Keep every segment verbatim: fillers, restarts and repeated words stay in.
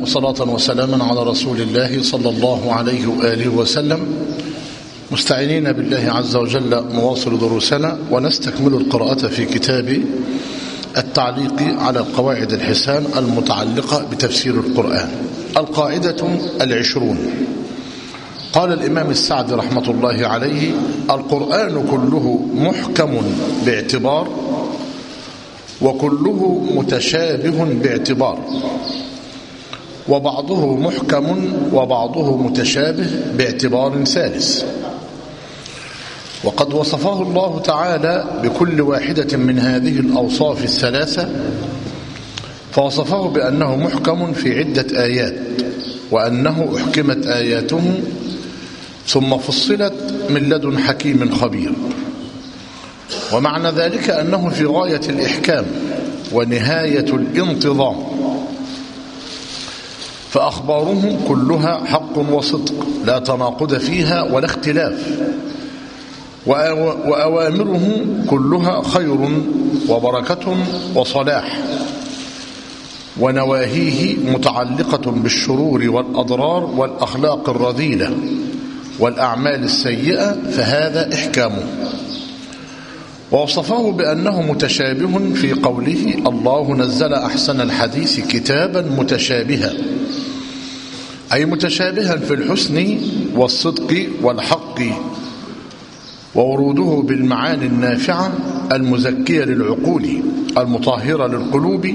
وصلاة وسلاما على رسول الله صلى الله عليه وآله وسلم، مستعينين بالله عز وجل نواصل دروسنا ونستكمل القراءة في كتاب التعليق على القواعد الحسان المتعلقة بتفسير القرآن. القاعدة العشرون، قال الإمام السعدي رحمة الله عليه: القرآن كله محكم باعتبار وكله متشابه باعتبار، وبعضه محكم وبعضه متشابه باعتبار ثالث. وقد وصفه الله تعالى بكل واحدة من هذه الأوصاف الثلاثة، فوصفه بأنه محكم في عدة آيات، وأنه أحكمت آياته ثم فصلت من لدن حكيم خبير. ومعنى ذلك أنه في غاية الإحكام ونهاية الانتظام، فأخباره كلها حق وصدق لا تناقض فيها ولا اختلاف، وأوامره كلها خير وبركة وصلاح، ونواهيه متعلقة بالشرور والأضرار والأخلاق الرذيلة والأعمال السيئة، فهذا إحكامه. ووصفه بأنه متشابه في قوله: الله نزل أحسن الحديث كتابا متشابها، أي متشابها في الحسن والصدق والحق، ووروده بالمعاني النافعة المزكية للعقول المطهرة للقلوب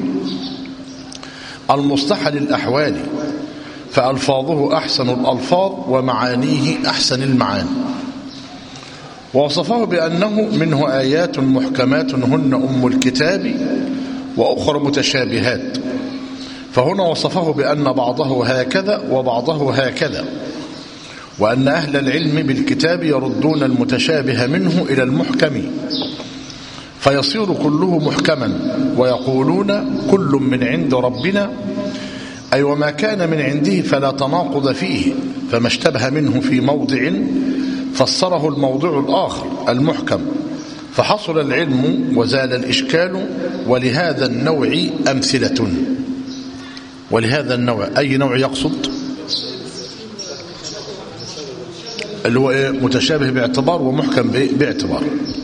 المصلحة للأحوال، فألفاظه أحسن الألفاظ ومعانيه أحسن المعاني. ووصفه بأنه منه آيات محكمات هن أم الكتاب وأخرى متشابهات، فهنا وصفه بأن بعضه هكذا وبعضه هكذا، وأن أهل العلم بالكتاب يردون المتشابه منه إلى المحكم، فيصير كله محكما، ويقولون كل من عند ربنا، أي وما كان من عنده فلا تناقض فيه، فما اشتبه منه في موضع فسره الموضع الآخر المحكم، فحصل العلم وزال الإشكال. ولهذا النوع أمثلة. ولهذا النوع أي نوع يقصد؟ اللي هو متشابه باعتبار ومحكم باعتبار.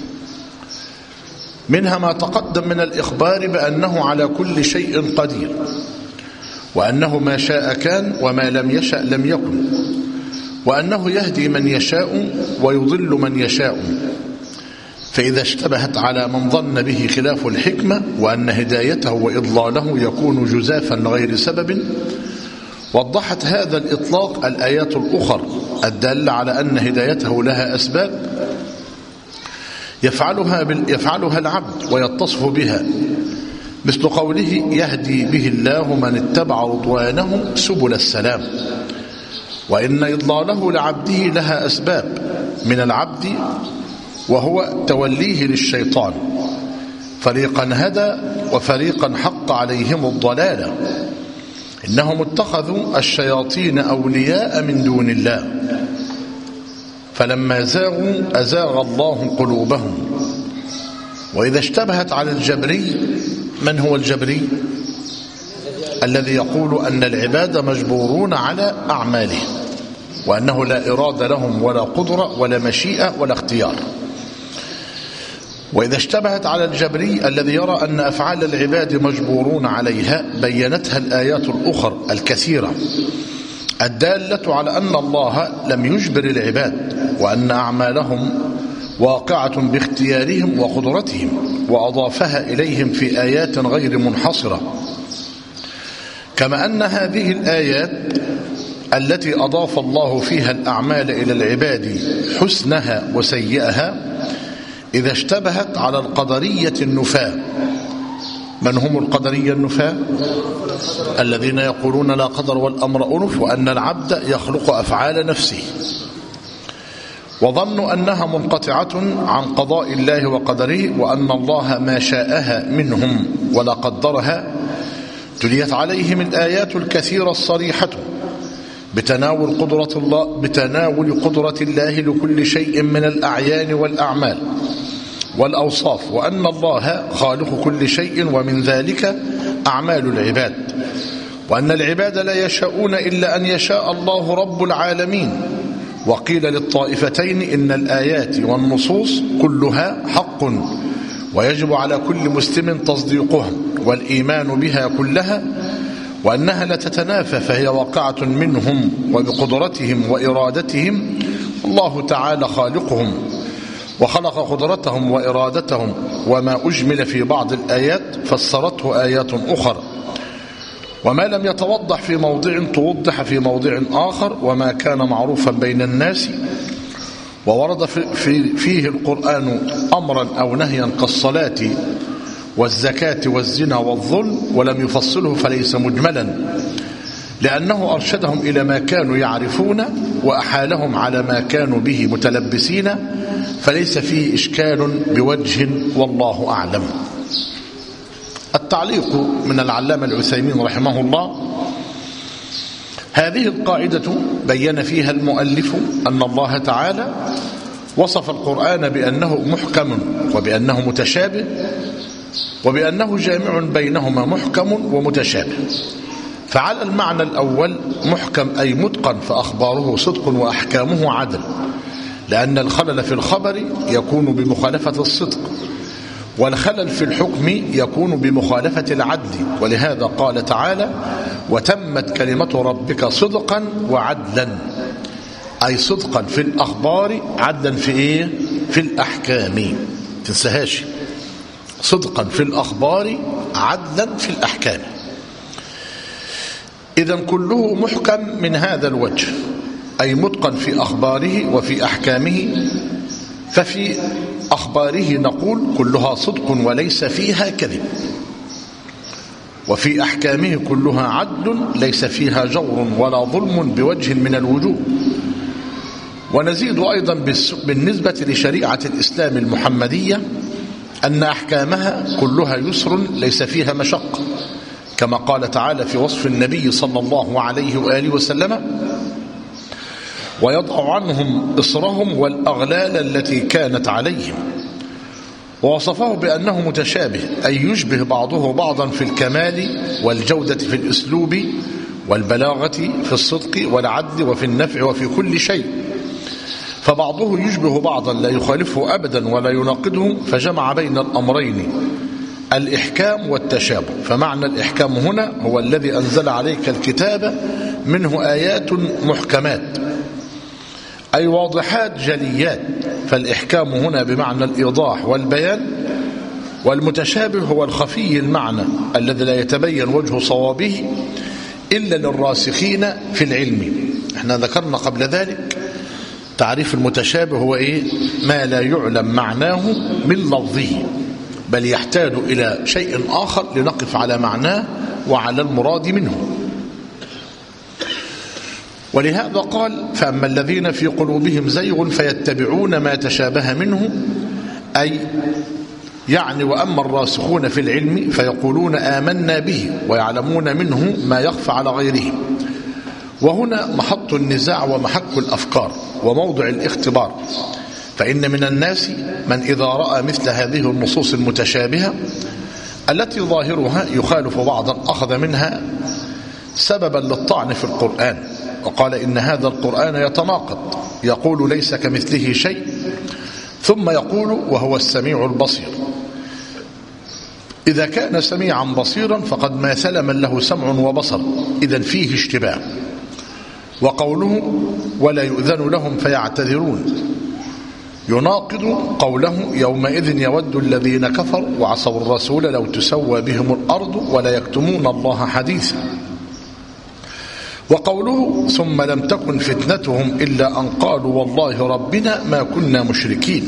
منها ما تقدم من الإخبار بأنه على كل شيء قدير، وأنه ما شاء كان وما لم يشأ لم يكن، وأنه يهدي من يشاء ويضل من يشاء، فإذا اشتبهت على من ظن به خلاف الحكمة، وأن هدايته وإضلاله يكون جزافا غير سبب، وضحت هذا الإطلاق الآيات الأخر الدالة على أن هدايته لها أسباب يفعلها, يفعلها العبد ويتصف بها، مثل قوله: يهدي به الله من اتبع رضوانه سبل السلام. وإن إضلاله لعبده لها أسباب من العبد، وهو توليه للشيطان، فريقا هدى وفريقا حق عليهم الضلالة، إنهم اتخذوا الشياطين أولياء من دون الله، فلما زاغوا أزاغ الله قلوبهم. وإذا اشتبهت على الجبري، من هو الجبري؟ الذي يقول أن العباد مجبورون على أعمالهم، وأنه لا إرادة لهم ولا قدرة ولا مشيئة ولا اختيار. وإذا اشتبهت على الجبري الذي يرى أن أفعال العباد مجبورون عليها، بينتها الآيات الأخرى الكثيرة الدالة على أن الله لم يجبر العباد، وأن أعمالهم واقعة باختيارهم وقدرتهم، وأضافها إليهم في آيات غير منحصرة. كما أن هذه الآيات التي أضاف الله فيها الأعمال إلى العباد حسنها وسيئها، إذا اشتبهت على القدرية النفاة. من هم القدرية النفاة؟ الذين يقولون لا قدر والأمر أنف، وأن العبد يخلق أفعال نفسه، وظنوا أنها منقطعة عن قضاء الله وقدره، وأن الله ما شاءها منهم ولا قدرها. تليت عليهم الآيات الكثيرة الصريحة بتناول قدرة الله بتناول قدرة الله لكل شيء من الأعيان والأعمال والأوصاف، وأن الله خالق كل شيء، ومن ذلك أعمال العباد. وأن العباد لا يشاءون إلا أن يشاء الله رب العالمين. وقيل للطائفتين إن الآيات والنصوص كلها حق ويجب على كل مسلم تصديقها والإيمان بها كلها، وأنها لا تتنافى فهي واقعة منهم وبقدرتهم وإرادتهم، الله تعالى خالقهم وخلق قدرتهم وإرادتهم. وما أجمل في بعض الآيات فسرته آيات أخرى، وما لم يتوضح في موضع توضح في موضع آخر، وما كان معروفا بين الناس وورد في فيه القرآن أمرا أو نهيا كالصلاة والزكاة والزنا والظلم ولم يفصله فليس مجملا، لأنه أرشدهم إلى ما كانوا يعرفون وأحالهم على ما كانوا به متلبسين، فليس فيه إشكال بوجه والله أعلم. التعليق من العلامة العثيمين رحمه الله: هذه القاعدة بين فيها المؤلف أن الله تعالى وصف القرآن بأنه محكم وبأنه متشابه وبأنه جامع بينهما محكم ومتشابه. فعلى المعنى الأول محكم أي متقن، فأخباره صدق وأحكامه عدل، لأن الخلل في الخبر يكون بمخالفة الصدق، والخلل في الحكم يكون بمخالفة العدل. ولهذا قال تعالى: وتمت كلمة ربك صدقا وعدلا، أي صدقا في الأخبار عدلا في إيه؟ في الأحكام. تنساهاش، صدقا في الأخبار عدلا في الأحكام. إذن كله محكم من هذا الوجه، أي متقن في أخباره وفي أحكامه. ففي أخباره نقول كلها صدق وليس فيها كذب، وفي أحكامه كلها عدل ليس فيها جور ولا ظلم بوجه من الوجوه. ونزيد أيضا بالنسبة لشريعة الإسلام المحمدية أن أحكامها كلها يسر ليس فيها مشقة، كما قال تعالى في وصف النبي صلى الله عليه وآله وسلم: ويضع عنهم إصرهم والأغلال التي كانت عليهم. ووصفه بأنه متشابه، أي يشبه بعضه بعضا في الكمال والجودة في الأسلوب والبلاغة في الصدق والعدل وفي النفع وفي كل شيء، فبعضه يشبه بعضا لا يخالفه أبدا ولا يناقضه، فجمع بين الأمرين الإحكام والتشابه. فمعنى الإحكام هنا هو الذي أنزل عليك الكتاب منه آيات محكمات، أي واضحات جليات، فالإحكام هنا بمعنى الإيضاح والبيان. والمتشابه هو الخفي المعنى الذي لا يتبين وجه صوابه إلا للراسخين في العلم. احنا ذكرنا قبل ذلك تعريف المتشابه هو إيه؟ ما لا يعلم معناه من لفظه، بل يحتاج إلى شيء آخر لنقف على معناه وعلى المراد منه. ولهذا قال: فأما الذين في قلوبهم زيغ فيتبعون ما تشابه منه، أي يعني وأما الراسخون في العلم فيقولون آمنا به ويعلمون منه ما يخفى على غيرهم. وهنا محط النزاع ومحك الأفكار وموضع الاختبار، فإن من الناس من إذا رأى مثل هذه النصوص المتشابهة التي ظاهرها يخالف بعضا أخذ منها سببا للطعن في القرآن، وقال إن هذا القرآن يتناقض، يقول ليس كمثله شيء ثم يقول وهو السميع البصير. إذا كان سميعا بصيرا فقد ماثل من له سمع وبصر، إذن فيه اشتباه. وقوله ولا يؤذن لهم فيعتذرون يناقض قوله يومئذ يود الذين كفروا وعصوا الرسول لو تسوى بهم الأرض ولا يكتمون الله حديثا. وقوله ثم لم تكن فتنتهم إلا أن قالوا والله ربنا ما كنا مشركين.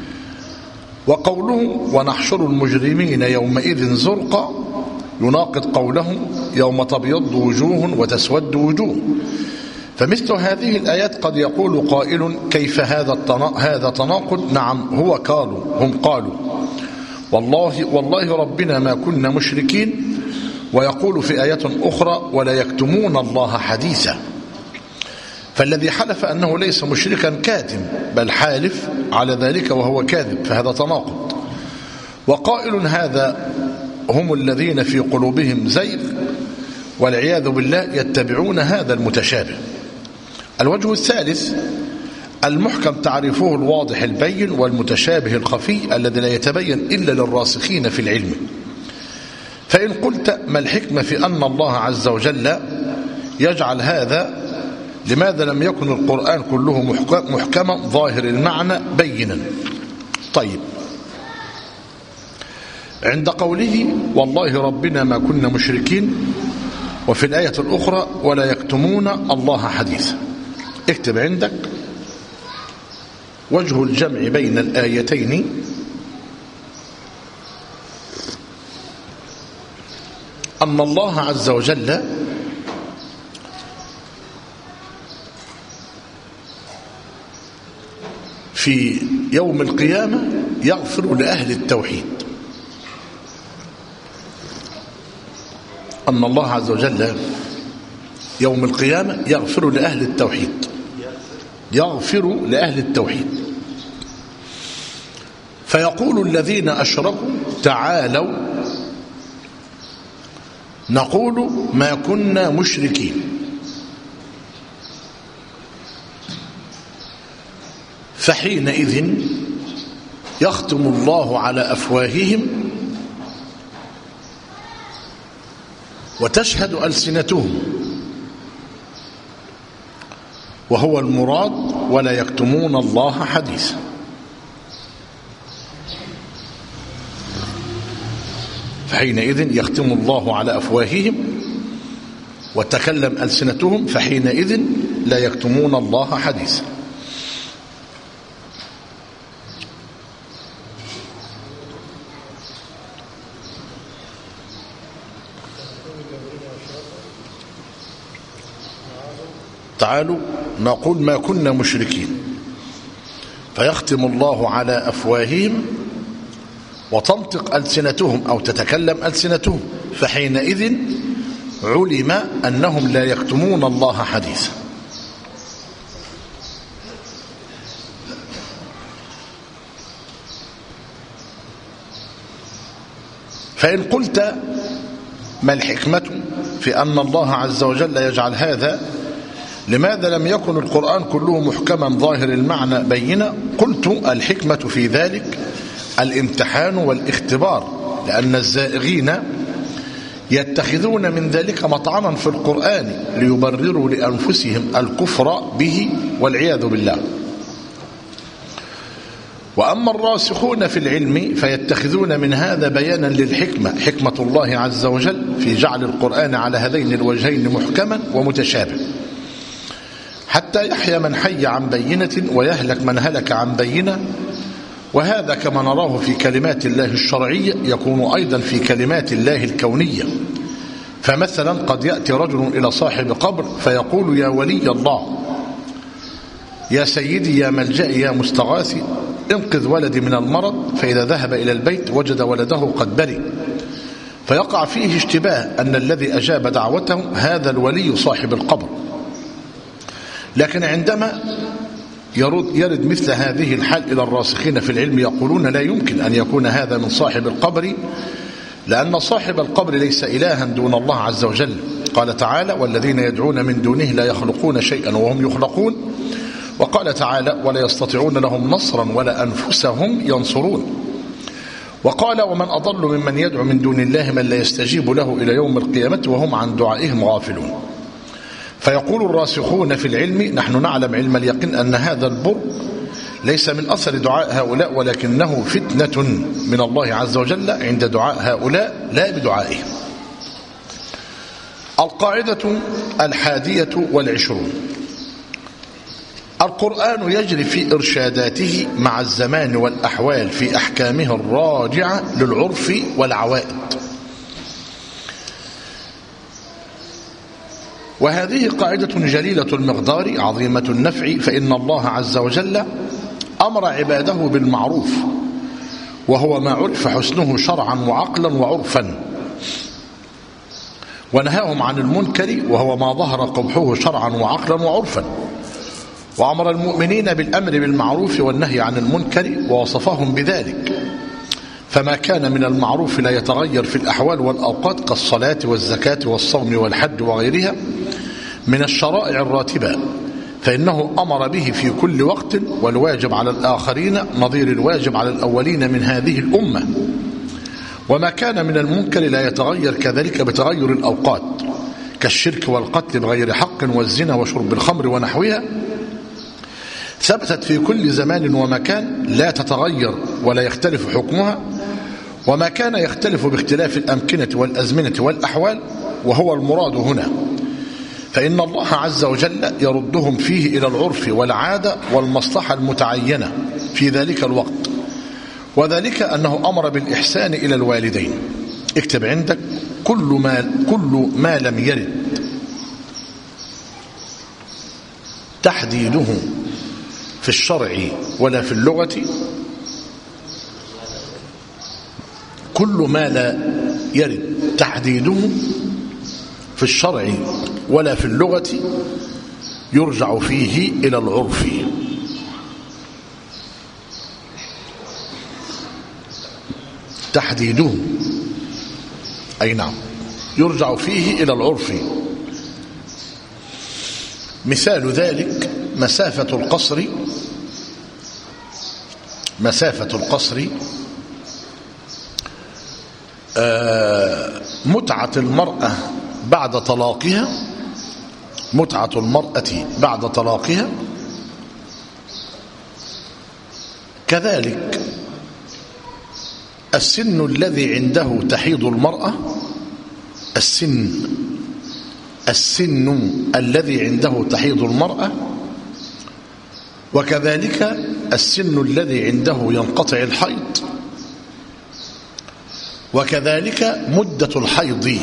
وقوله ونحشر المجرمين يومئذ زرقا يناقض قوله يوم تبيض وجوه وتسود وجوه. فمثل هذه الآيات قد يقول قائل كيف هذا هذا تناقض؟ نعم هو قالوا هم قالوا والله والله ربنا ما كنا مشركين، ويقول في آية أخرى ولا يكتمون الله حديثا. فالذي حلف أنه ليس مشركا كاتم، بل حالف على ذلك وهو كاذب، فهذا تناقض. وقائل هذا هم الذين في قلوبهم زيغ، والعياذ بالله يتبعون هذا المتشابه. الوجه الثالث: المحكم تعريفه الواضح البين، والمتشابه الخفي الذي لا يتبين إلا للراسخين في العلم. فإن قلت: ما الحكمة في أن الله عز وجل يجعل هذا؟ لماذا لم يكن القرآن كله محكما ظاهر المعنى بينا؟ طيب، عند قوله: والله ربنا ما كنا مشركين، وفي الآية الأخرى: ولا يكتمون الله حديثا، اكتب عندك وجه الجمع بين الآيتين: أن الله عز وجل في يوم القيامة يغفر لأهل التوحيد. أن الله عز وجل يوم القيامة يغفر لأهل التوحيد، يغفر لأهل التوحيد. فيقول الذين أشركوا: تعالوا نقول ما كنا مشركين. فحينئذ يختم الله على أفواههم وتشهد ألسنتهم، وهو المراد: ولا يكتمون الله حديثا. فحينئذ يختم الله على أفواههم وتكلم ألسنتهم، فحينئذ لا يكتمون الله حديثا. تعالوا نقول ما كنا مشركين، فيختم الله على أفواههم وتنطق ألسنتهم أو تتكلم ألسنتهم، فحينئذ علم أنهم لا يكتمون الله حديثا. فإن قلت: ما الحكمة في أن الله عز وجل يجعل هذا؟ لماذا لم يكن القرآن كله محكما ظاهر المعنى بينا؟ قلت: الحكمة في ذلك الامتحان والاختبار، لأن الزائغين يتخذون من ذلك مطعنا في القرآن ليبرروا لأنفسهم الكفر به والعياذ بالله. وأما الراسخون في العلم فيتخذون من هذا بيانا للحكمة، حكمة الله عز وجل في جعل القرآن على هذين الوجهين محكما ومتشابه، حتى يحيى من حي عن بينة ويهلك من هلك عن بينة. وهذا كما نراه في كلمات الله الشرعية يكون أيضا في كلمات الله الكونية. فمثلا قد يأتي رجل إلى صاحب قبر فيقول: يا ولي الله، يا سيدي، يا ملجئي، يا مستغاثي، انقذ ولدي من المرض. فإذا ذهب إلى البيت وجد ولده قد برئ، فيقع فيه اشتباه أن الذي أجاب دعوته هذا الولي صاحب القبر. لكن عندما يرد, يرد مثل هذه الحال إلى الراسخين في العلم يقولون: لا يمكن أن يكون هذا من صاحب القبر، لأن صاحب القبر ليس إلها دون الله عز وجل. قال تعالى: والذين يدعون من دونه لا يخلقون شيئا وهم يخلقون. وقال تعالى: ولا يستطيعون لهم نصرا ولا أنفسهم ينصرون. وقال: ومن أضل ممن يدعو من دون الله من لا يستجيب له إلى يوم القيامة وهم عن دعائهم غافلون. فيقول الراسخون في العلم: نحن نعلم علم اليقين أن هذا البر ليس من أثر دعاء هؤلاء، ولكنه فتنة من الله عز وجل عند دعاء هؤلاء لا بدعائهم. القاعدة الحادية والعشرون: القرآن يجري في إرشاداته مع الزمان والأحوال في أحكامه الراجعة للعرف والعوائد. وهذه قاعدة جليلة المقدار عظيمة النفع، فإن الله عز وجل أمر عباده بالمعروف، وهو ما عرف حسنه شرعا وعقلا وعرفا، ونهاهم عن المنكر وهو ما ظهر قبحه شرعا وعقلا وعرفا، وأمر المؤمنين بالأمر بالمعروف والنهي عن المنكر ووصفهم بذلك. فما كان من المعروف لا يتغير في الأحوال والأوقات كالصلاة والزكاة والصوم والحج وغيرها من الشرائع الراتبة، فإنه أمر به في كل وقت، والواجب على الآخرين نظير الواجب على الأولين من هذه الأمة. وما كان من المنكر لا يتغير كذلك بتغير الأوقات كالشرك والقتل بغير حق والزنا وشرب الخمر ونحوها، ثبتت في كل زمان ومكان لا تتغير ولا يختلف حكمها. وما كان يختلف باختلاف الأمكنة والأزمنة والأحوال وهو المراد هنا، فإن الله عز وجل يردهم فيه إلى العرف والعادة والمصلحة المتعينة في ذلك الوقت، وذلك أنه أمر بالإحسان إلى الوالدين. اكتب عندك كل ما, كل ما لم يرد تحديده في الشرع ولا في اللغة، كل ما لا يرد تحديده في الشرع ولا في اللغة يرجع فيه إلى العرف. تحديده أي نعم يرجع فيه إلى العرف. مثال ذلك مسافة القصر مسافة القصر آه متعة المرأة بعد طلاقها متعة المرأة بعد طلاقها كذلك السن الذي عنده تحيض المرأة السن السن الذي عنده تحيض المرأة، وكذلك السن الذي عنده ينقطع الحيض، وكذلك مدة الحيض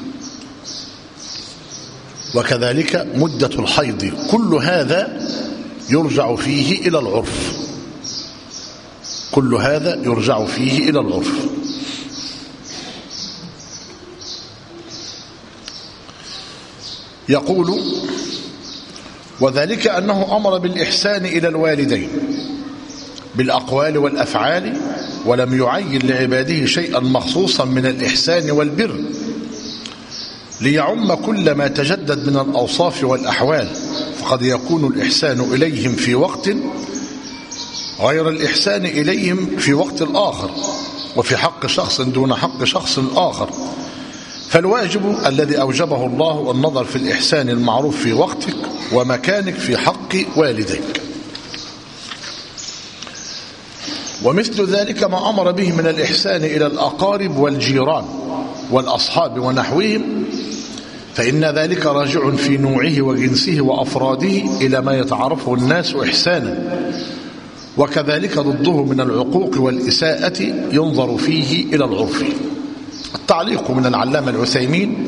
وكذلك مدة الحيض كل هذا يرجع فيه إلى العرف كل هذا يرجع فيه إلى العرف. يقول وذلك أنه أمر بالإحسان إلى الوالدين بالأقوال والأفعال، ولم يعين لعباده شيئا مخصوصا من الإحسان والبر ليعم كل ما تجدد من الأوصاف والأحوال، فقد يكون الإحسان إليهم في وقت غير الإحسان إليهم في وقت الآخر، وفي حق شخص دون حق شخص آخر. فالواجب الذي أوجبه الله النظر في الإحسان المعروف في وقتك ومكانك في حق والديك. ومثل ذلك ما أمر به من الإحسان إلى الأقارب والجيران والأصحاب ونحوهم، فإن ذلك راجع في نوعه وجنسه وأفراده إلى ما يتعرفه الناس إحسانا، وكذلك ضده من العقوق والإساءة ينظر فيه إلى العرف. التعليق من العلامة العثيمين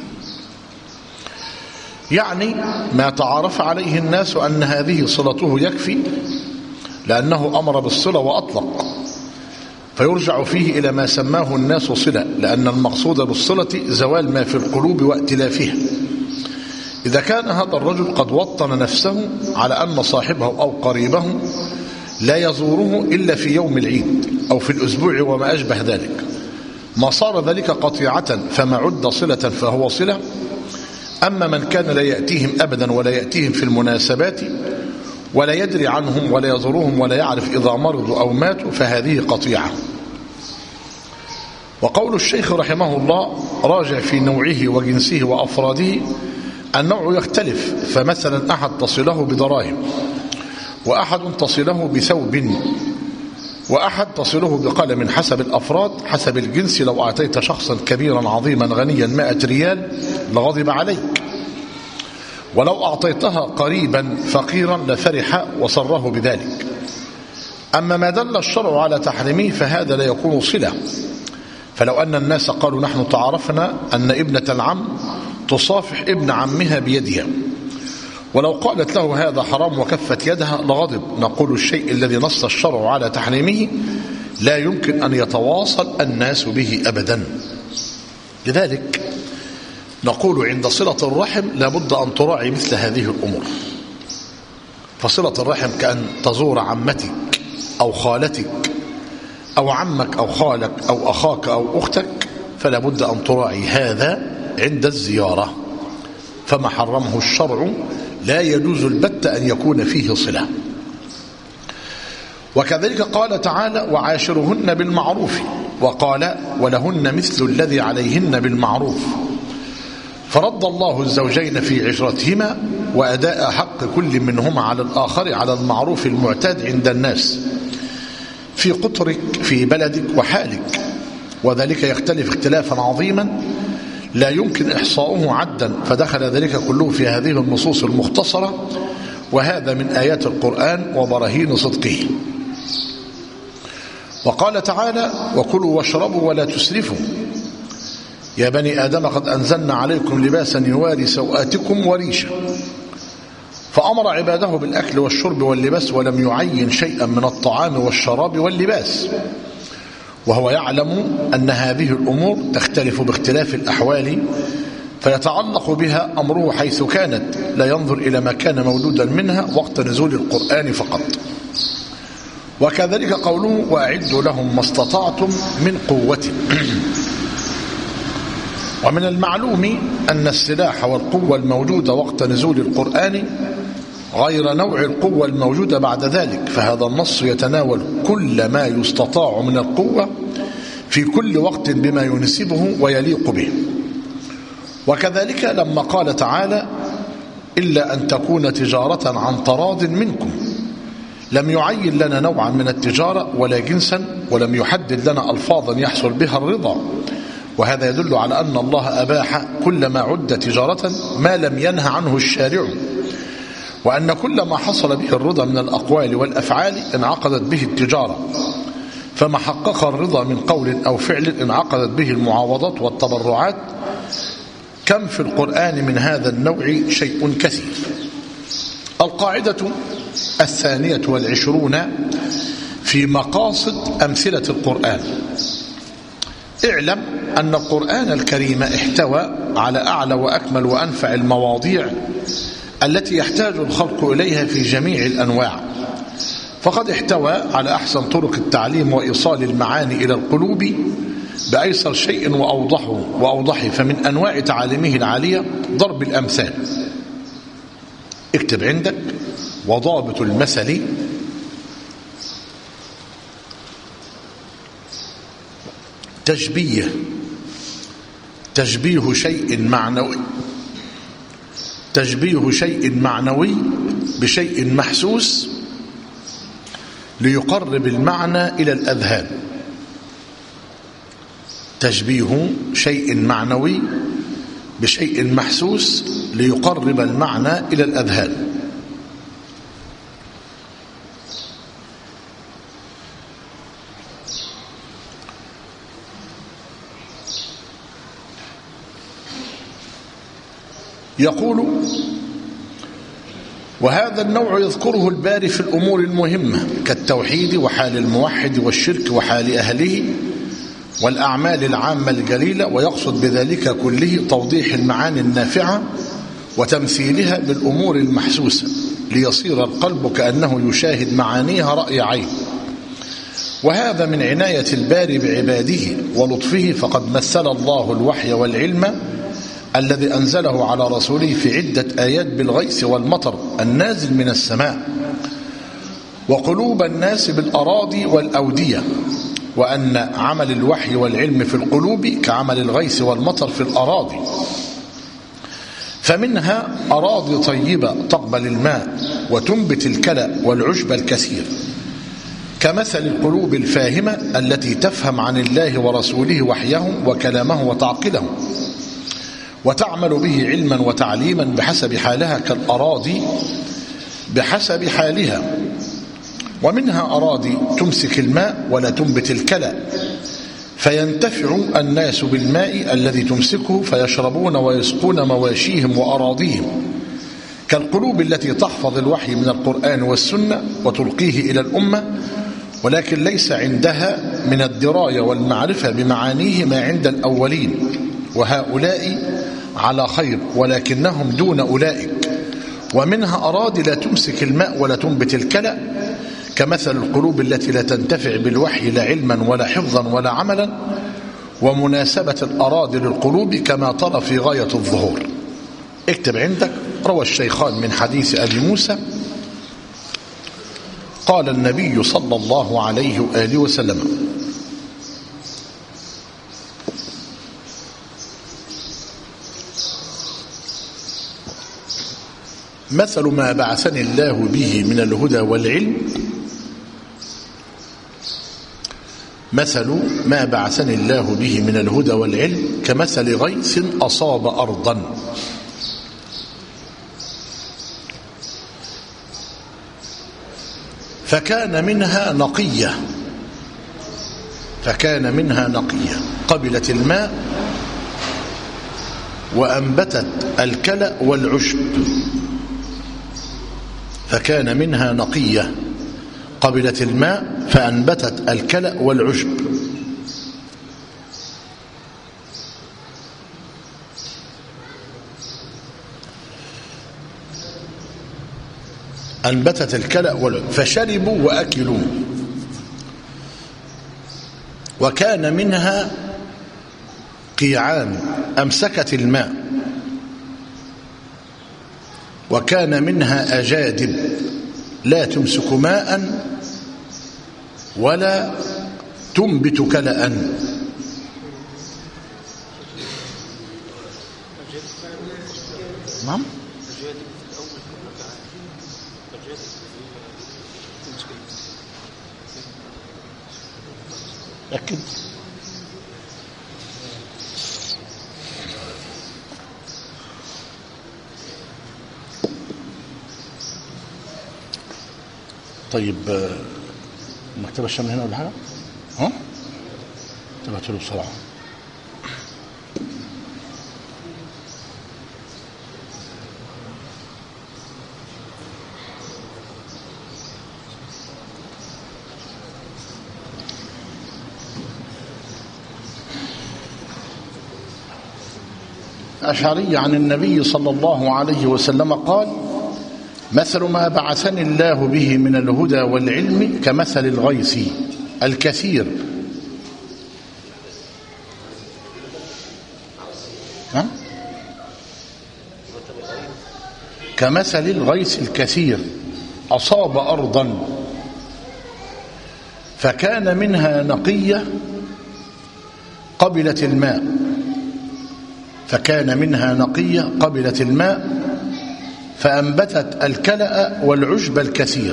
يعني ما تعارف عليه الناس أن هذه صلته يكفي، لأنه أمر بالصلة وأطلق، فيرجع فيه إلى ما سماه الناس صلة، لأن المقصود بالصلة زوال ما في القلوب وائتلافها. إذا كان هذا الرجل قد وطن نفسه على أن صاحبه أو قريبه لا يزوره إلا في يوم العيد أو في الأسبوع وما أشبه ذلك، ما صار ذلك قطيعة فما عد صلة فهو صلة. أما من كان لا يأتيهم أبدا ولا يأتيهم في المناسبات ولا يدري عنهم ولا يزورهم ولا يعرف إذا مرضوا أو ماتوا فهذه قطيعة. وقول الشيخ رحمه الله راجع في نوعه وجنسه وأفراده. النوع يختلف، فمثلا أحد تصله بدراهم، وأحد تصله بثوب، وأحد تصله بقلم، حسب الأفراد حسب الجنس. لو أعطيت شخصا كبيرا عظيما غنيا مائة ريال لغضب عليك، ولو أعطيتها قريبا فقيرا لفرح وصره بذلك. أما ما دل الشرع على تحريمه فهذا لا يكون صلة. فلو أن الناس قالوا نحن تعرفنا أن ابنة العم تصافح ابن عمها بيدها، ولو قالت له هذا حرام وكفت يدها لغضب. نقول الشيء الذي نص الشرع على تحريمه لا يمكن أن يتواصل الناس به أبدا. لذلك نقول عند صلة الرحم لابد أن تراعي مثل هذه الأمور. فصلة الرحم كأن تزور عمتك أو خالتك أو عمك أو خالك أو أخاك أو أختك فلا بد أن تراعي هذا عند الزيارة. فما حرمه الشرع لا يجوز البتة أن يكون فيه صلة. وكذلك قال تعالى وعاشرهن بالمعروف، وقال ولهن مثل الذي عليهن بالمعروف، فرد الله الزوجين في عشرتهما وأداء حق كل منهما على الآخر على المعروف المعتاد عند الناس في قطرك في بلدك وحالك، وذلك يختلف اختلافا عظيما لا يمكن إحصاؤه عدا، فدخل ذلك كله في هذه النصوص المختصرة، وهذا من آيات القرآن وبراهين صدقه. وقال تعالى وكلوا واشربوا ولا تسرفوا يا بني آدم قد أنزلنا عليكم لباسا يواري سوآتكم وريشا، فأمر عباده بالأكل والشرب واللباس ولم يعين شيئا من الطعام والشراب واللباس، وهو يعلم أن هذه الأمور تختلف باختلاف الأحوال فيتعلق بها أمره حيث كانت، لا ينظر إلى ما كان مولودا منها وقت نزول القرآن فقط. وكذلك قوله وأعدوا لهم ما استطعتم من قوة. ومن المعلوم أن السلاح والقوة الموجودة وقت نزول القرآن غير نوع القوة الموجودة بعد ذلك، فهذا النص يتناول كل ما يستطاع من القوة في كل وقت بما يناسبه ويليق به. وكذلك لما قال تعالى إلا أن تكون تجارة عن تراض منكم، لم يعين لنا نوعا من التجارة ولا جنسا، ولم يحدد لنا ألفاظا يحصل بها الرضا، وهذا يدل على أن الله أباح كل ما عد تجارة ما لم ينهى عنه الشارع، وأن كل ما حصل به الرضا من الأقوال والأفعال انعقدت به التجارة، فما حقق الرضا من قول أو فعل انعقدت به المعاوضات والتبرعات. كم في القرآن من هذا النوع شيء كثير. القاعدة الثانية والعشرون في مقاصد أمثلة القرآن. اعلم أن القرآن الكريم احتوى على أعلى وأكمل وأنفع المواضيع التي يحتاج الخلق إليها في جميع الأنواع، فقد احتوى على أحسن طرق التعليم وإيصال المعاني إلى القلوب بأيسر شيء وأوضحه وأوضحه فمن أنواع تعاليمه العالية ضرب الأمثال. اكتب عندك وضابط المثل تشبيه تشبيه شيء معنوي تشبيه شيء معنوي بشيء محسوس ليقرب المعنى إلى الأذهان. تشبيه شيء معنوي بشيء محسوس ليقرب المعنى إلى الأذهان. يقول وهذا النوع يذكره الباري في الأمور المهمة كالتوحيد وحال الموحد والشرك وحال أهله والأعمال العامة الجليلة، ويقصد بذلك كله توضيح المعاني النافعة وتمثيلها بالأمور المحسوسة ليصير القلب كأنه يشاهد معانيها رأي عين. وهذا من عناية الباري بعباده ولطفه، فقد مثل الله الوحي والعلم الذي أنزله على رسوله في عدة آيات بالغيث والمطر النازل من السماء، وقلوب الناس بالأراضي والأودية، وأن عمل الوحي والعلم في القلوب كعمل الغيث والمطر في الأراضي، فمنها أراضي طيبة تقبل الماء وتنبت الكلأ والعشب الكثير، كمثل القلوب الفاهمة التي تفهم عن الله ورسوله وحيه وكلامه وتعقله وتعمل به علما وتعليما بحسب حالها كالأراضي بحسب حالها. ومنها أراضي تمسك الماء ولا تنبت الكلأ، فينتفع الناس بالماء الذي تمسكه فيشربون ويسقون مواشيهم وأراضيهم، كالقلوب التي تحفظ الوحي من القرآن والسنة وتلقيه إلى الأمة، ولكن ليس عندها من الدراية والمعرفة بمعانيه ما عند الأولين، وهؤلاء على خير ولكنهم دون أولئك. ومنها أراضي لا تمسك الماء ولا تنبت الكلأ، كمثل القلوب التي لا تنتفع بالوحي لا علما ولا حفظا ولا عملا، ومناسبة الأراضي للقلوب كما ترى في غاية الظهور. اكتب عندك: روى الشيخان من حديث أبي موسى قال النبي صلى الله عليه وآله وسلم: مثل ما بعثني الله به من الهدى والعلم مثل ما بعثني الله به من الهدى والعلم كمثل غيث أصاب أرضا فكان منها نقية فكان منها نقية قبلت الماء وأنبتت الكلأ والعشب فكان منها نقية قبلت الماء فأنبتت الكلأ والعشب أنبتت الكلأ والعشب فشربوا وأكلوا. وكان منها قيعان أمسكت الماء، وكان منها أجادب لا تمسك ماء ولا تنبت كلأ. نعم أكيد. طيب مكتبة الشمل هنا ولا حاجة؟ ها؟ تبعت له بسرعة. أشعري عن النبي صلى الله عليه وسلم قال: مثل ما بعثني الله به من الهدى والعلم كمثل الغيث الكثير ها؟ كمثل الغيث الكثير أصاب أرضا فكان منها نقية قبلت الماء فكان منها نقية قبلت الماء فأنبتت الكلأ والعشب الكثير.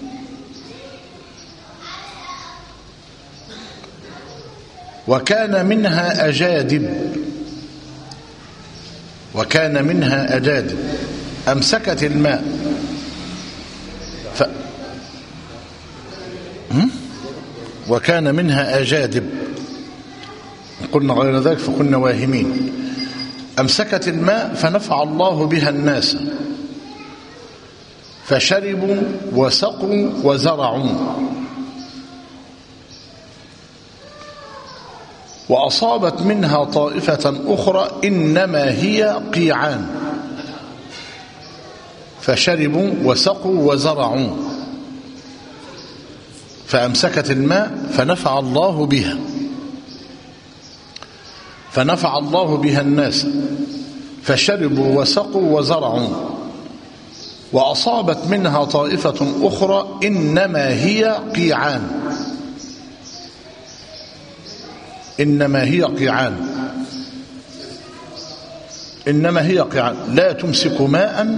وكان منها أجادب وكان منها أجادب أمسكت الماء ف... وكان منها أجادب قلنا غير ذلك فكنا واهمين أمسكت الماء فنفع الله بها الناس فشربوا وسقوا وزرعوا. وأصابت منها طائفة أخرى إنما هي قيعان فشربوا وسقوا وزرعوا فأمسكت الماء فنفع الله بها فنفع الله بها الناس فشربوا وسقوا وزرعوا. وأصابت منها طائفة أخرى إنما هي قيعان إنما هي قيعان إنما هي قيعان لا تمسك ماء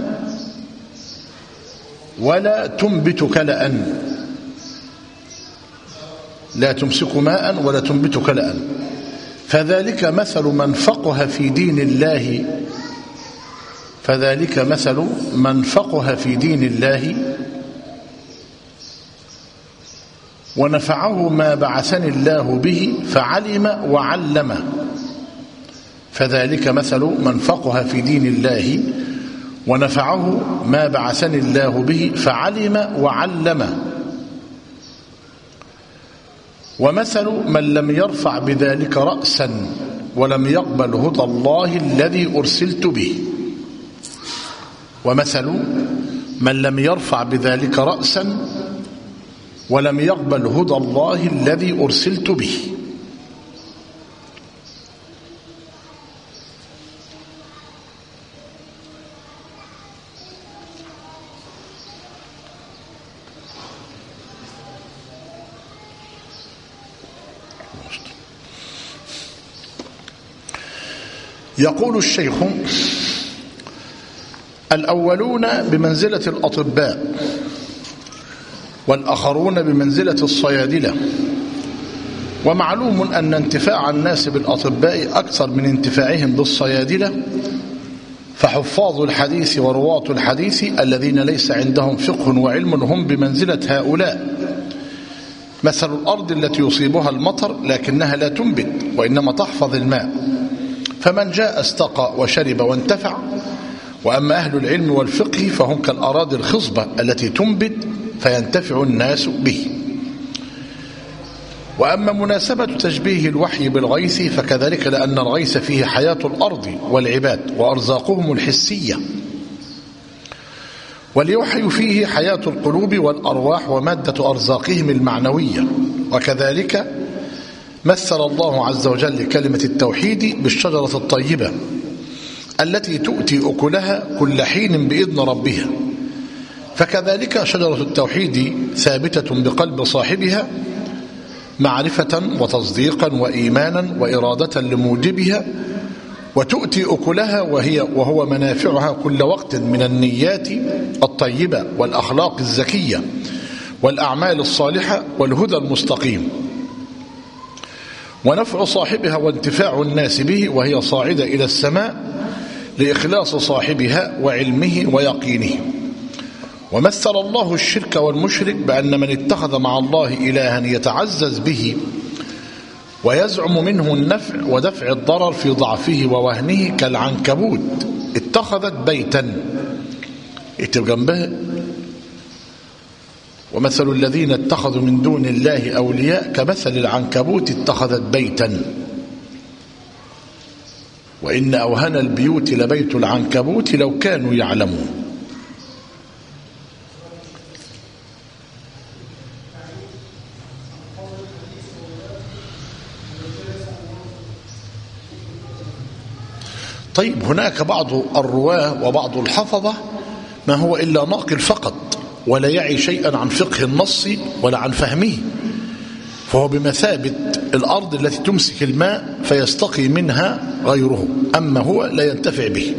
ولا تنبت كلأ لا تمسك ماء ولا تنبت كلأ. فذلك مثل من فقه في دين الله فذلك مثل من فقه في دين الله ونفعه ما بعثني الله به فعلم وعلم. فذلك مثل من فقه في دين الله ونفعه ما بعثني الله به فعلم وعلم. ومثل من لم يرفع بذلك رأسا ولم يقبل هدى الله الذي أرسلت به ومثل من لم يرفع بذلك رأسا ولم يقبل هدى الله الذي أرسلت به. يقول الشيخ: الأولون بمنزلة الأطباء، والآخرون بمنزلة الصيادلة. ومعلوم أن انتفاع الناس بالأطباء أكثر من انتفاعهم بالصيادلة، فحفاظ الحديث ورواة الحديث الذين ليس عندهم فقه وعلم هم بمنزلة هؤلاء. مثل الأرض التي يصيبها المطر لكنها لا تنبت وإنما تحفظ الماء، فمن جاء استقى وشرب وانتفع. وأما أهل العلم والفقه فهم كالأراضي الخصبة التي تنبت فينتفع الناس به. وأما مناسبة تشبيه الوحي بالغيث فكذلك، لأن الغيث فيه حياة الأرض والعباد وأرزاقهم الحسية، والوحي فيه حياة القلوب والأرواح ومادة أرزاقهم المعنوية. وكذلك مثل الله عز وجل كلمة التوحيد بالشجرة الطيبة التي تؤتي أكلها كل حين بإذن ربها، فكذلك شجرة التوحيد ثابتة بقلب صاحبها معرفة وتصديقا وإيمانا وإرادة لموجبها، وتؤتي أكلها وهي وهو منافعها كل وقت من النيات الطيبة والأخلاق الزكية والأعمال الصالحة والهدى المستقيم، ونفع صاحبها وانتفاع الناس به وهي صاعدة إلى السماء لإخلاص صاحبها وعلمه ويقينه. ومثل الله الشرك والمشرك بأن من اتخذ مع الله إلها يتعزز به ويزعم منه النفع ودفع الضرر في ضعفه ووهنه كالعنكبوت اتخذت بيتا، اكتب جنبها: ومثل الذين اتخذوا من دون الله أولياء كمثل العنكبوت اتخذت بيتا وإن أوهن البيوت لبيت العنكبوت لو كانوا يعلمون. طيب، هناك بعض الرواه وبعض الحفظة ما هو إلا ناقل فقط ولا يعي شيئا عن فقه النص ولا عن فهمه، فهو بمثابة الأرض التي تمسك الماء فيستقي منها غيره، أما هو لا ينتفع به.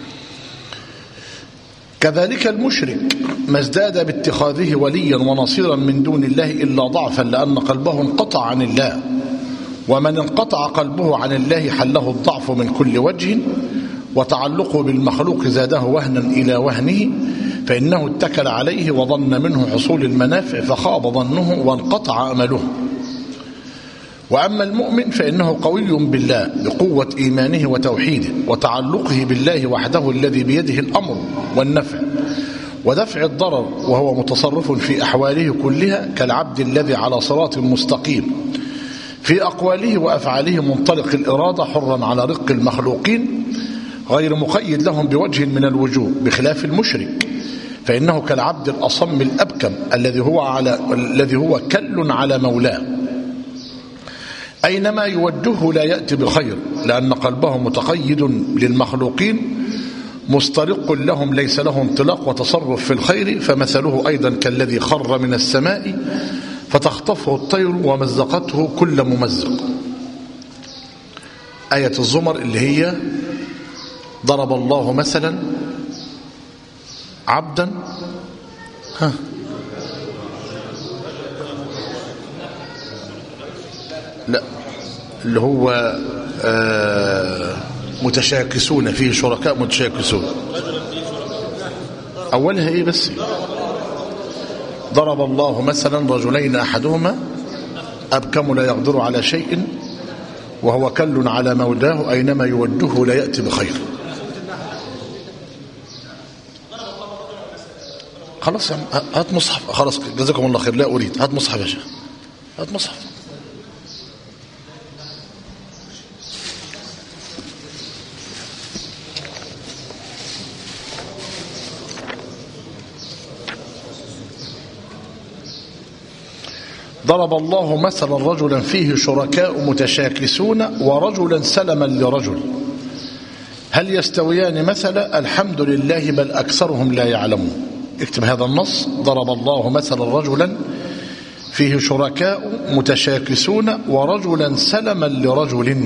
كذلك المشرك ما ازداد باتخاذه وليا ونصيرا من دون الله إلا ضعفا، لأن قلبه انقطع عن الله، ومن انقطع قلبه عن الله حله الضعف من كل وجه، وتعلقه بالمخلوق زاده وهنا إلى وهنه، فإنه اتكل عليه وظن منه حصول المنافع فخاب ظنه وانقطع أمله. وأما المؤمن فإنه قوي بالله بقوة إيمانه وتوحيده وتعلقه بالله وحده الذي بيده الأمر والنفع ودفع الضرر، وهو متصرف في أحواله كلها كالعبد الذي على صراط مستقيم في أقواله وأفعاله منطلق الإرادة حرا على رق المخلوقين غير مقيد لهم بوجه من الوجوه، بخلاف المشرك فإنه كالعبد الأصم الأبكم الذي هو على الذي هو كل على مولاه، أينما يوجهه لا يأتي بخير، لأن قلبه متقيد للمخلوقين مسترق لهم ليس له انطلاق وتصرف في الخير، فمثله أيضا كالذي خر من السماء فتخطفه الطير ومزقته كل ممزق. آية الزمر اللي هي ضرب الله مثلا عبدا ها لا اللي هو آه متشاكسون فيه شركاء متشاكسون. أولها إيه بس؟ ضرب الله مثلا رجلين أحدهما أبكم لا يقدر على شيء وهو كل على مولاه أينما يوجهه لا يأتي بخير. خلاص هات مصحف، خلاص جزاكم الله خير، لا أريد، هات مصحف يا شيخ، هات مصحف. ضرب الله مثلا رجلا فيه شركاء متشاكسون ورجلا سلما لرجل هل يستويان مثلا؟ الحمد لله بل أكثرهم لا يعلمون. اكتب هذا النص: ضرب الله مثلا رجلا فيه شركاء متشاكسون ورجلا سلما لرجل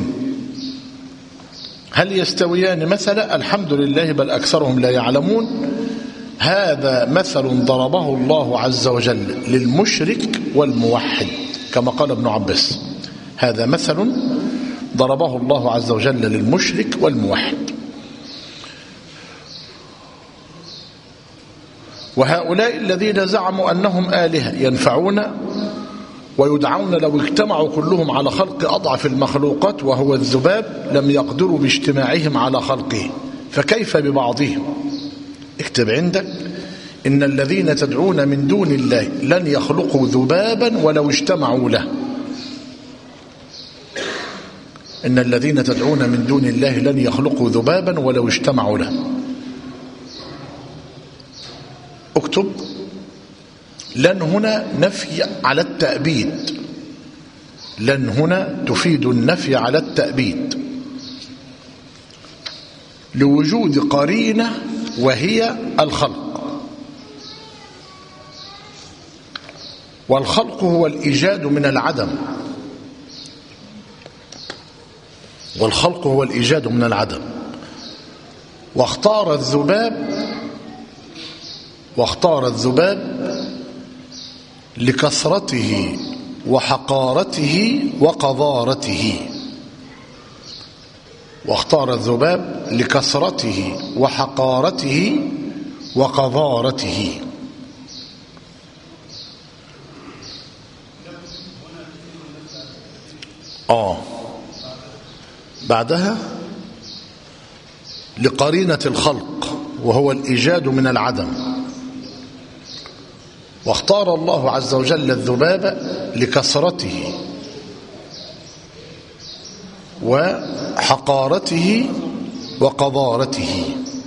هل يستويان مثلا؟ الحمد لله بل أكثرهم لا يعلمون. هذا مثل ضربه الله عز وجل للمشرك والموحد كما قال ابن عباس. هذا مثل ضربه الله عز وجل للمشرك والموحد. وهؤلاء الذين زعموا أنهم آلهة ينفعون ويدعون لو اجتمعوا كلهم على خلق أضعف المخلوقات وهو الذباب لم يقدروا باجتماعهم على خلقه، فكيف ببعضهم؟ اكتب عندك: إن الذين تدعون من دون الله لن يخلقوا ذبابا ولو اجتمعوا له. إن الذين تدعون من دون الله لن يخلقوا ذبابا ولو اجتمعوا له. اكتب: لن هنا نفي على التأبيد. لن هنا تفيد النفي على التأبيد لوجود قرينة وهي الخلق، والخلق هو الإيجاد من العدم، والخلق هو الإيجاد من العدم. واختار الذباب واختار الذباب لكثرته وحقارته وقذارته. واختار الذباب لكثرته وحقارته وقذارته. آه بعدها لقرينة الخلق وهو الإيجاد من العدم. واختار الله عز وجل الذباب لكثرته وحقارته وقذارته.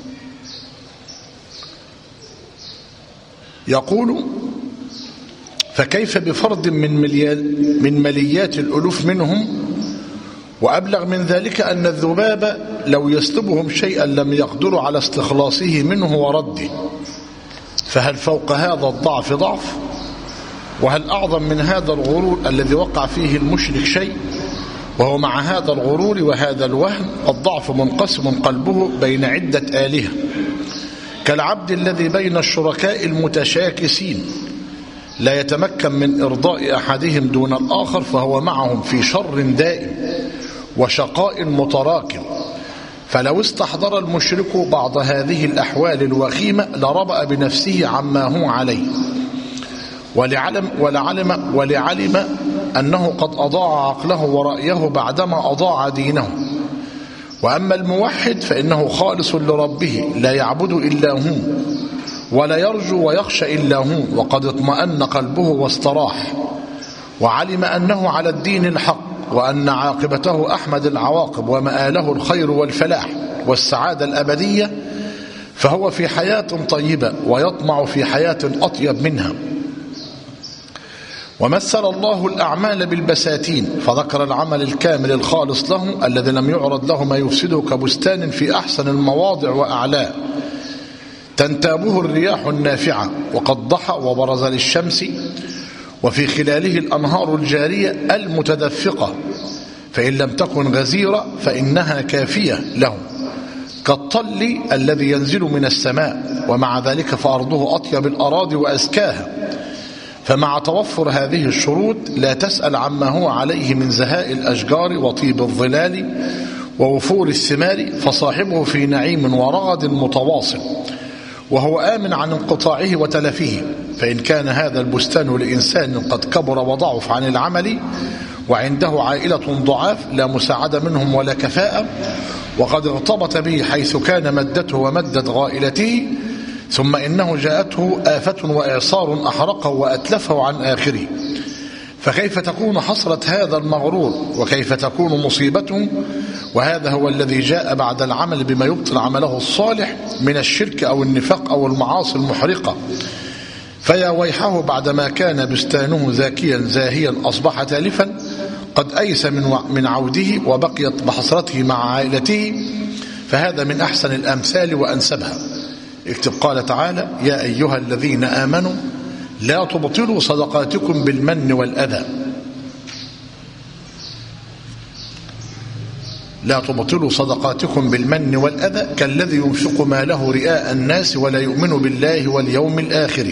يقول: فكيف بفرد من من مليات الألوف منهم؟ وأبلغ من ذلك أن الذباب لو يسلبهم شيئا لم يقدروا على استخلاصه منه ورده، فهل فوق هذا الضعف ضعف؟ وهل أعظم من هذا الغرور الذي وقع فيه المشرك شيء؟ وهو مع هذا الغرور وهذا الوهم الضعف منقسم قلبه بين عدة آلهة، كالعبد الذي بين الشركاء المتشاكسين لا يتمكن من إرضاء أحدهم دون الآخر، فهو معهم في شر دائم وشقاء متراكم. فلو استحضر المشرك بعض هذه الأحوال الوخيمة لربأ بنفسه عما هو عليه، ولعلم, ولعلم, ولعلم أنه قد أضاع عقله ورأيه بعدما أضاع دينه. وأما الموحد فإنه خالص لربه لا يعبد إلا هو ولا يرجو ويخشى إلا هو، وقد اطمأن قلبه واستراح وعلم أنه على الدين الحق، وأن عاقبته أحمد العواقب ومآله الخير والفلاح والسعادة الأبدية، فهو في حياة طيبة ويطمع في حياة أطيب منها. ومثل الله الأعمال بالبساتين، فذكر العمل الكامل الخالص له الذي لم يعرض له ما يفسده كبستان في أحسن المواضع وأعلاه تنتابه الرياح النافعة وقد ضحى وبرز للشمس، وفي خلاله الأنهار الجارية المتدفقة، فإن لم تكن غزيرة فإنها كافية له، كالطل الذي ينزل من السماء، ومع ذلك فأرضه أطيب الأراضي وأزكاها. فمع توفر هذه الشروط لا تسأل عما هو عليه من زهاء الأشجار وطيب الظلال ووفور الثمار، فصاحبه في نعيم ورغد متواصل، وهو آمن عن انقطاعه وتلفه. فإن كان هذا البستان لإنسان قد كبر وضعف عن العمل وعنده عائلة ضعاف لا مساعدة منهم ولا كفاءة، وقد ارتبط به حيث كان مدته ومدة غائلته، ثم إنه جاءته آفة وإعصار أحرقه وأتلفه عن آخره، فكيف تكون حسرة هذا المغرور؟ وكيف تكون مصيبته؟ وهذا هو الذي جاء بعد العمل بما يبطل عمله الصالح من الشرك أو النفاق أو المعاصي المحرقة. فيا ويحه بعدما كان بستانه زاكيا زاهيا أصبح تالفا قد أيس من عوده وبقيت بحسرته مع عائلته، فهذا من أحسن الأمثال وأنسبها. اكتب قال تعالى: يا أيها الذين آمنوا لا تبطلوا صدقاتكم بالمن والأذى لا تبطلوا صدقاتكم بالمن والأذى كالذي ينفق ماله رئاء الناس ولا يؤمن بالله واليوم الآخر.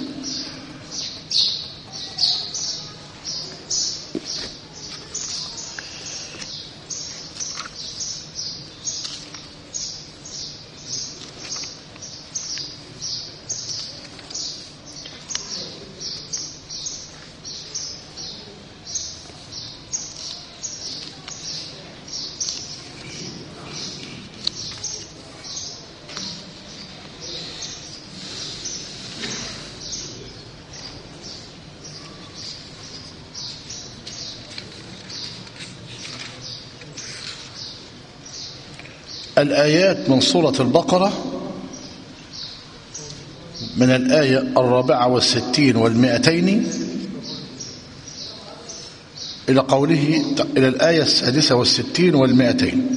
الآيات من سورة البقرة من الآية الرابعة والستين والمئتين إلى قوله إلى الآية السادسة والستين والمئتين،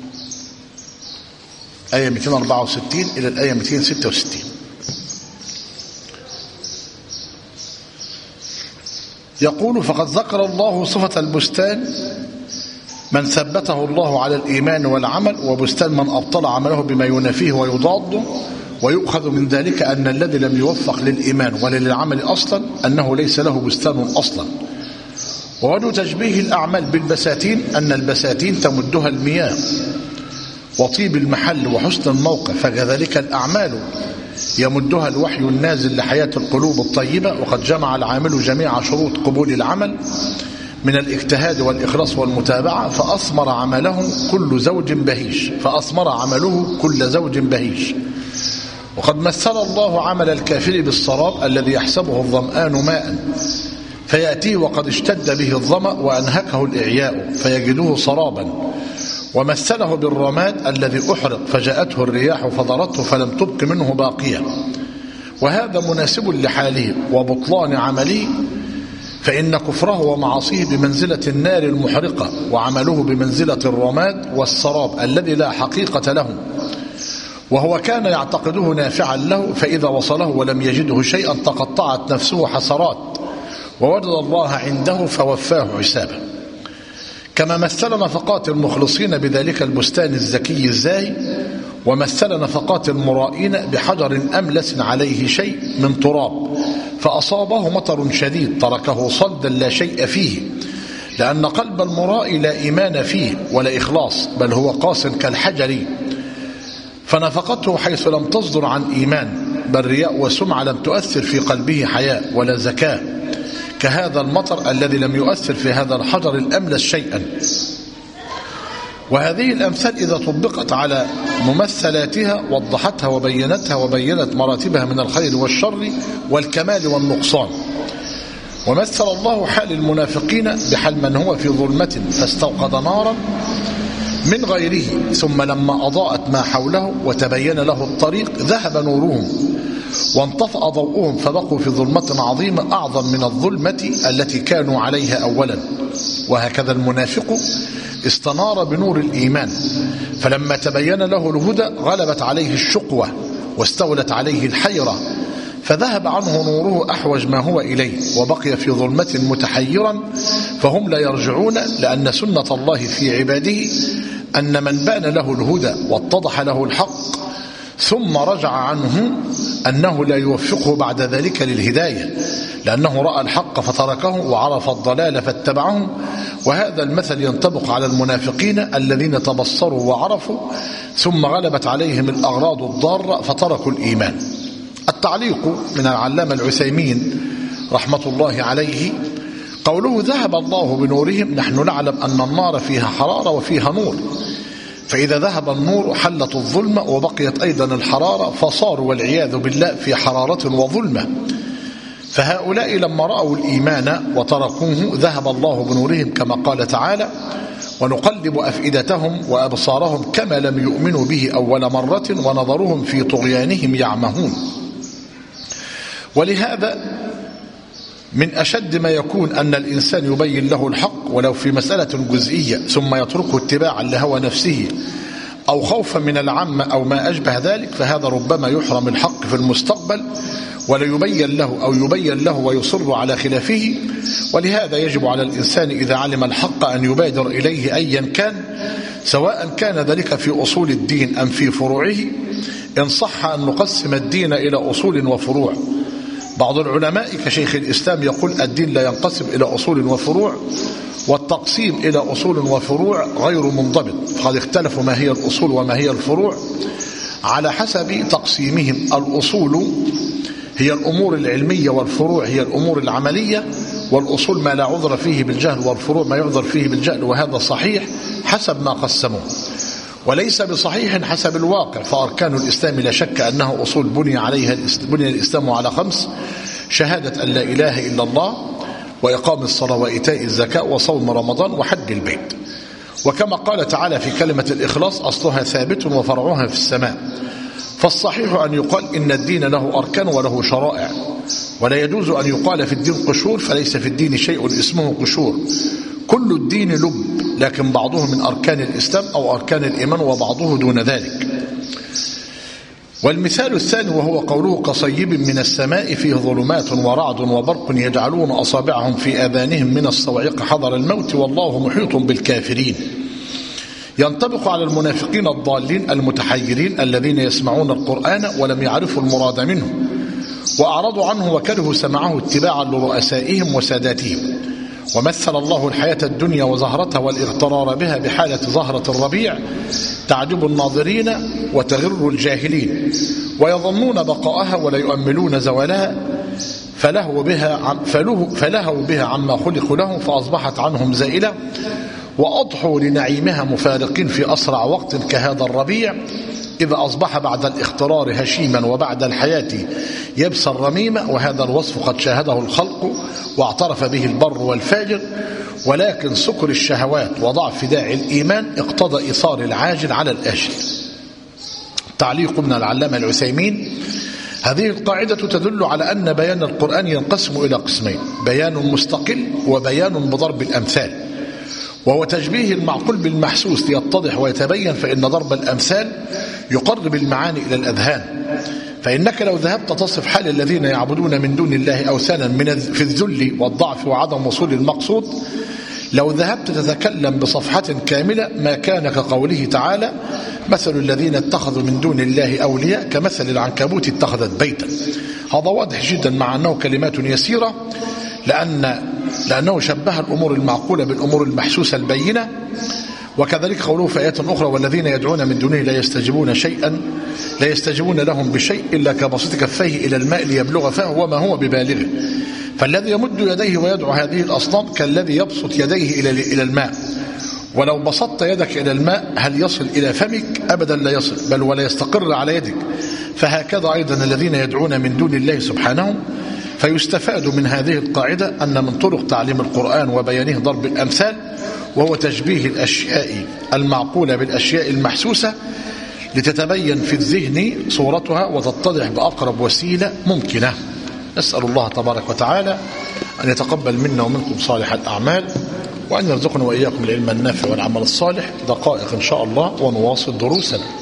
آية مئتين وأربعة وستين إلى الآية مئتين وستة وستين. يقول: فقد ذكر الله صفة البستان من ثبته الله على الإيمان والعمل، وبستان من أبطل عمله بما ينافيه ويضاده، ويؤخذ من ذلك أن الذي لم يوفق للإيمان ولا للعمل أصلا أنه ليس له بستان أصلا. ووجه تشبيه الأعمال بالبساتين أن البساتين تمدها المياه وطيب المحل وحسن الموقع، فكذلك الأعمال يمدها الوحي النازل لحياة القلوب الطيبة. وقد جمع العامل جميع شروط قبول العمل من الاجتهاد والإخلاص والمتابعة، فأثمر عمله كل زوج بهيج فأثمر عمله كل زوج بهيج. وقد مثل الله عمل الكافر بالسراب الذي يحسبه الظمآن ماء فيأتيه وقد اشتد به الظمأ وأنهكه الإعياء فيجده سرابا، ومثله بالرماد الذي أحرق فجاءته الرياح فضرته فلم تبق منه باقية. وهذا مناسب لحاله وبطلان عمله، فإن كفره ومعاصيه بمنزلة النار المحرقة، وعمله بمنزلة الرماد والسراب الذي لا حقيقة له، وهو كان يعتقده نافعا له، فإذا وصله ولم يجده شيئا تقطعت نفسه حسرات، ووجد الله عنده فوفاه حسابه. كما مثل نفقات المخلصين بذلك البستان الزكي الزاهي، ومثل نفقات المرائين بحجر أملس عليه شيء من تراب فأصابه مطر شديد تركه صلدا لا شيء فيه، لأن قلب المرائي لا إيمان فيه ولا إخلاص، بل هو قاس كالحجر، فنفقته حيث لم تصدر عن إيمان، بل رياء وسمعة لم تؤثر في قلبه حياء ولا زكاة، كهذا المطر الذي لم يؤثر في هذا الحجر الأملس شيئا. وهذه الأمثال إذا طبقت على ممثلاتها وضحتها وبينتها وبينت مراتبها من الخير والشر والكمال والنقصان. ومثل الله حال المنافقين بحال من هو في ظلمة فاستوقد نارا من غيره، ثم لما أضاءت ما حوله وتبين له الطريق ذهب نورهم وانطفأ ضوءهم فبقوا في ظلمة عظيمة أعظم من الظلمة التي كانوا عليها أولا. وهكذا المنافق استنار بنور الإيمان، فلما تبين له الهدى غلبت عليه الشقوة واستولت عليه الحيرة، فذهب عنه نوره أحوج ما هو إليه، وبقي في ظلمة متحيرا، فهم لا يرجعون، لأن سنة الله في عباده أن من بان له الهدى واتضح له الحق ثم رجع عنه أنه لا يوفقه بعد ذلك للهداية، لأنه رأى الحق فتركه وعرف الضلال فاتبعه. وهذا المثل ينطبق على المنافقين الذين تبصروا وعرفوا ثم غلبت عليهم الأغراض الضارة فتركوا الإيمان. التعليق من العلامة العثيمين رحمة الله عليه: قوله ذهب الله بنورهم، نحن نعلم أن النار فيها حرارة وفيها نور، فإذا ذهب النور حلت الظلمة وبقيت أيضا الحرارة، فصاروا والعياذ بالله في حرارة وظلمة. فهؤلاء لما رأوا الإيمان وتركوه ذهب الله بنورهم، كما قال تعالى: ونقلب أفئدتهم وأبصارهم كما لم يؤمنوا به أول مرة ونظرهم في طغيانهم يعمهون. ولهذا من أشد ما يكون أن الإنسان يبين له الحق ولو في مسألة جزئية ثم يتركه اتباعا لهوى نفسه أو خوفا من العامة أو ما أشبه ذلك، فهذا ربما يحرم الحق في المستقبل ولا يبين له أو يبين له ويصر على خلافه. ولهذا يجب على الإنسان إذا علم الحق أن يبادر إليه أيا كان، سواء كان ذلك في أصول الدين أم في فروعه، إن صح أن نقسم الدين إلى أصول وفروع. بعض العلماء كشيخ الإسلام يقول الدين لا ينقسم إلى أصول وفروع، والتقسيم إلى أصول وفروع غير منضبط، فقد اختلفوا ما هي الأصول وما هي الفروع على حسب تقسيمهم. الأصول هي الأمور العلمية والفروع هي الأمور العملية، والأصول ما لا عذر فيه بالجهل والفروع ما يعذر فيه بالجهل، وهذا صحيح حسب ما قسموه، وليس بصحيح حسب الواقع. فأركان الإسلام لا شك أنها أصول بني عليها بني الإسلام على خمس: شهادة أن لا إله إلا الله، وإقام الصلاة وإيتاء الزكاة وصوم رمضان وحج البيت. وكما قال تعالى في كلمة الإخلاص: أصلها ثابت وفرعها في السماء. فالصحيح أن يقال إن الدين له أركان وله شرائع، ولا يجوز أن يقال في الدين قشور، فليس في الدين شيء اسمه قشور، كل الدين لب، لكن بعضه من أركان الإسلام أو أركان الإيمان وبعضه دون ذلك. والمثال الثاني وهو قوله: كصيب من السماء فيه ظلمات ورعد وبرق يجعلون أصابعهم في آذانهم من الصواعق حذر الموت والله محيط بالكافرين. ينطبق على المنافقين الضالين المتحيرين الذين يسمعون القرآن ولم يعرفوا المراد منه وأعرضوا عنه وكرهوا سمعه اتباعا لرؤسائهم وساداتهم. ومثل الله الحياة الدنيا وزهرتها والاغترار بها بحالة زهرة الربيع تعجب الناظرين وتغر الجاهلين، ويظنون بقاءها ولا يؤملون زوالها، فلهوا بها فلهوا بها عما خلقوا له فأصبحت عنهم زائلة، وأضحوا لنعيمها مفارقين في أسرع وقت كهذا الربيع إذا أصبح بعد الاخترار هشيما وبعد الحياة يبسا رميما. وهذا الوصف قد شاهده الخلق واعترف به البر والفاجر، ولكن سكر الشهوات وضعف داعي الإيمان اقتضى إيثار العاجل على الآجل. تعليق من العلامة العثيمين: هذه القاعدة تدل على أن بيان القرآن ينقسم إلى قسمين: بيان مستقل وبيان بضرب الأمثال، وهو تشبيه المعقول بالمحسوس ليتضح ويتبين. فإن ضرب الأمثال يقرب المعاني إلى الأذهان، فإنك لو ذهبت تصف حال الذين يعبدون من دون الله أوثانا من في الذل والضعف وعدم وصول المقصود، لو ذهبت تتكلم بصفحة كاملة ما كان كقوله تعالى: مثل الذين اتخذوا من دون الله أولياء كمثل العنكبوت اتخذت بيتا. هذا واضح جدا مع أنه كلمات يسيرة، لأن لأنه شبه الأمور المعقولة بالأمور المحسوسة البينة. وكذلك قوله في آيات أخرى: والذين يدعون من دونه لا يستجيبون شيئا لا يستجيبون لهم بشيء إلا كبسط كفيه إلى الماء ليبلغ فاه وما هو ببالغه. فالذي يمد يديه ويدعو هذه الأصنام كالذي يبسط يديه إلى إلى الماء، ولو بسطت يدك إلى الماء هل يصل إلى فمك؟ أبدا لا يصل، بل ولا يستقر على يدك. فهكذا أيضا الذين يدعون من دون الله سبحانه. فيستفاد من هذه القاعدة أن من طرق تعليم القرآن وبيانه ضرب الأمثال، وهو تشبيه الأشياء المعقولة بالأشياء المحسوسة لتتبين في الذهن صورتها وتتضح بأقرب وسيلة ممكنة. نسأل الله تبارك وتعالى أن يتقبل منا ومنكم صالح الأعمال، وأن يرزقنا وإياكم العلم النافع والعمل الصالح. دقائق إن شاء الله ونواصل دروسنا.